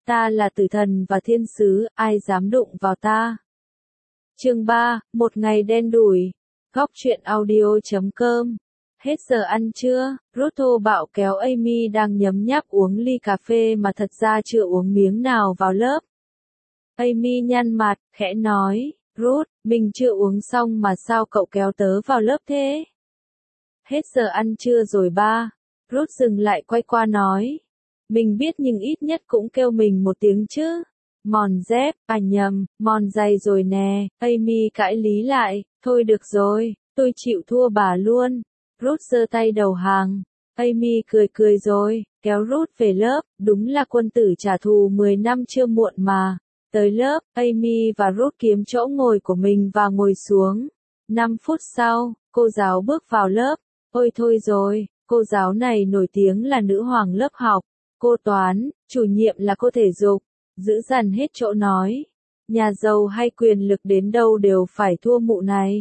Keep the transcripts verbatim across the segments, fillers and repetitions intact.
Ta là tử thần và thiên sứ, ai dám đụng vào ta. Chương ba, một ngày đen đủi. Góc truyện audio chấm com. Hết giờ ăn trưa, Ruth thô bạo kéo Amy đang nhấm nháp uống ly cà phê mà thật ra chưa uống miếng nào vào lớp. Amy nhăn mặt, khẽ nói, Ruth, mình chưa uống xong mà sao cậu kéo tớ vào lớp thế? Hết giờ ăn trưa rồi ba. Ruth dừng lại quay qua nói. Mình biết nhưng ít nhất cũng kêu mình một tiếng chứ. Mòn dép, à nhầm, mòn giày rồi nè. Amy cãi lý lại, thôi được rồi, tôi chịu thua bà luôn. Ruth giơ tay đầu hàng. Amy cười cười rồi, kéo Ruth về lớp, đúng là quân tử trả thù mười năm chưa muộn mà. Tới lớp, Amy và Ruth kiếm chỗ ngồi của mình và ngồi xuống. năm phút sau, cô giáo bước vào lớp. Ôi thôi rồi, cô giáo này nổi tiếng là nữ hoàng lớp học. Cô toán, chủ nhiệm là cô thể dục. Giữ dằn hết chỗ nói. Nhà giàu hay quyền lực đến đâu đều phải thua mụ này.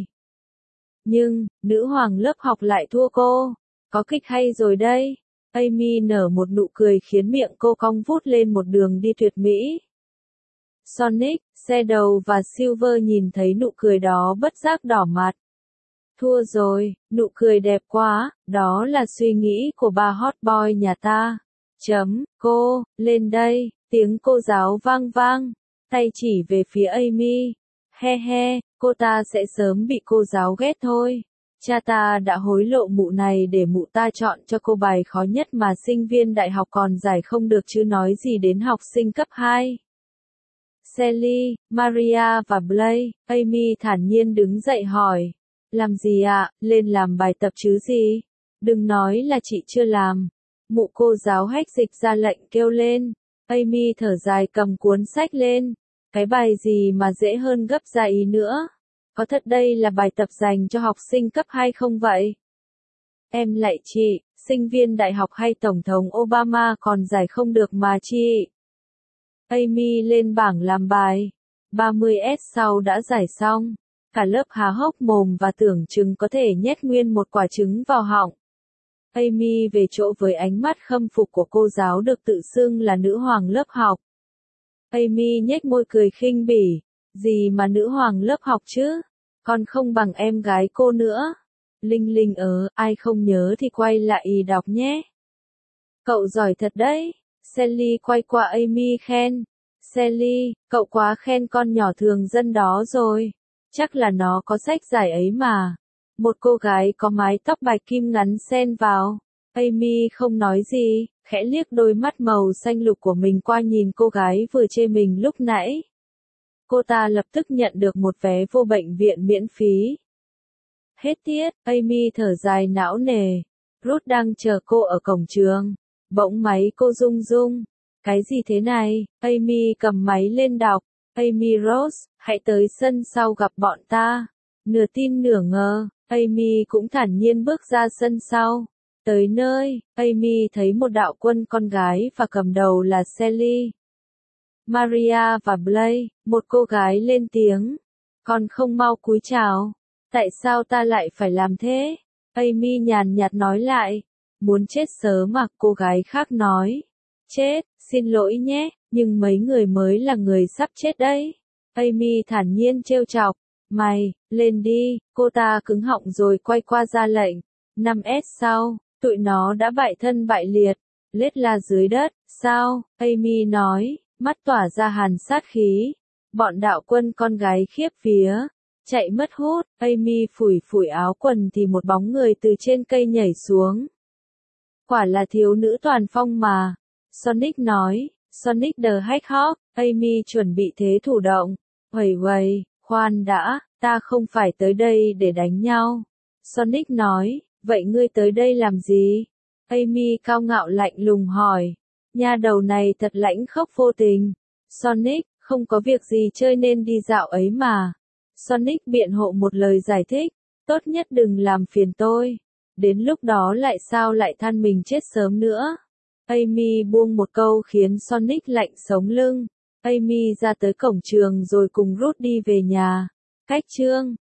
Nhưng, nữ hoàng lớp học lại thua cô. Có kịch hay rồi đây. Amy nở một nụ cười khiến miệng cô cong vút lên một đường đi tuyệt mỹ. Sonic, Shadow và Silver nhìn thấy nụ cười đó bất giác đỏ mặt. Thua rồi, nụ cười đẹp quá, đó là suy nghĩ của bà hot boy nhà ta. Chấm, cô, lên đây, tiếng cô giáo vang vang, tay chỉ về phía Amy. He he, cô ta sẽ sớm bị cô giáo ghét thôi. Cha ta đã hối lộ mụ này để mụ ta chọn cho cô bài khó nhất mà sinh viên đại học còn giải không được chứ nói gì đến học sinh cấp hai. Sally, Maria và Blake, Amy thản nhiên đứng dậy hỏi. Làm gì ạ, lên làm bài tập chứ gì? Đừng nói là chị chưa làm. Mụ cô giáo hách dịch ra lệnh kêu lên. Amy thở dài cầm cuốn sách lên. Cái bài gì mà dễ hơn gấp ra ý nữa? Có thật đây là bài tập dành cho học sinh cấp hai không vậy? Em lạy chị, sinh viên đại học hay Tổng thống Obama còn giải không được mà chị. Amy lên bảng làm bài. ba mươi phút sau đã giải xong. Cả lớp há hốc mồm và tưởng chừng có thể nhét nguyên một quả trứng vào họng. Amy về chỗ với ánh mắt khâm phục của cô giáo được tự xưng là nữ hoàng lớp học. Amy nhếch môi cười khinh bỉ. Gì mà nữ hoàng lớp học chứ? Còn không bằng em gái cô nữa. Linh Linh ớ, ai không nhớ thì quay lại đọc nhé. Cậu giỏi thật đấy. Sally quay qua Amy khen. Sally, cậu quá khen con nhỏ thường dân đó rồi. Chắc là nó có sách giải ấy mà. Một cô gái có mái tóc bạch kim ngắn xen vào. Amy không nói gì, khẽ liếc đôi mắt màu xanh lục của mình qua nhìn cô gái vừa chê mình lúc nãy. Cô ta lập tức nhận được một vé vô bệnh viện miễn phí. Hết tiết, Amy thở dài não nề. Ruth đang chờ cô ở cổng trường. Bỗng máy cô rung rung. Cái gì thế này? Amy cầm máy lên đọc. Amy Rose, hãy tới sân sau gặp bọn ta. Nửa tin nửa ngờ, Amy cũng thản nhiên bước ra sân sau. Tới nơi, Amy thấy một đạo quân con gái và cầm đầu là Sally, Maria và Blake. Một cô gái lên tiếng. Con không mau cúi chào. Tại sao ta lại phải làm thế? Amy nhàn nhạt nói lại. Muốn chết sớm à? Cô gái khác nói. Chết, xin lỗi nhé, nhưng mấy người mới là người sắp chết đấy. Amy thản nhiên trêu chọc. Mày, lên đi, cô ta cứng họng rồi quay qua ra lệnh. năm phút sau, tụi nó đã bại thân bại liệt, lết la dưới đất. Sao? Amy nói, mắt tỏa ra hàn sát khí. Bọn đạo quân con gái khiếp vía, chạy mất hút. Amy phủi phủi áo quần thì một bóng người từ trên cây nhảy xuống. Quả là thiếu nữ toàn phong mà. Sonic nói, Sonic the Hedgehog. Amy chuẩn bị thế thủ động. Huầy huầy, khoan đã, ta không phải tới đây để đánh nhau. Sonic nói, vậy ngươi tới đây làm gì? Amy cao ngạo lạnh lùng hỏi. Nha đầu này thật lãnh khốc vô tình. Sonic, không có việc gì chơi nên đi dạo ấy mà. Sonic biện hộ một lời giải thích. Tốt nhất đừng làm phiền tôi. Đến lúc đó lại sao lại than mình chết sớm nữa. Amy buông một câu khiến Sonic lạnh sống lưng. Amy ra tới cổng trường rồi cùng Ruth đi về nhà. Cách chương